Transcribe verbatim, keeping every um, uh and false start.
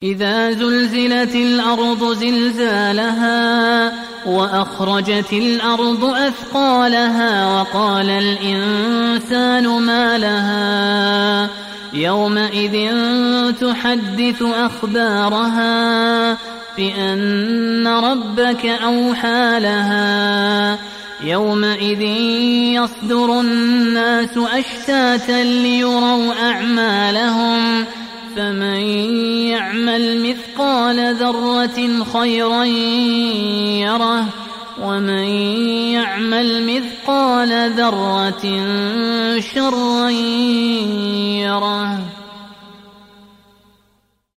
إذا زلزلت الأرض زلزالها وأخرجت الأرض أثقالها وقال الإنسان ما لها يومئذ تحدث أخبارها بأن ربك أوحى لها يومئذ يصدر الناس أشتاتا ليروا أعمالهم فمن يعمل مثقال ذرة خيرا يره ومن يعمل مثقال ذرة شرا يره.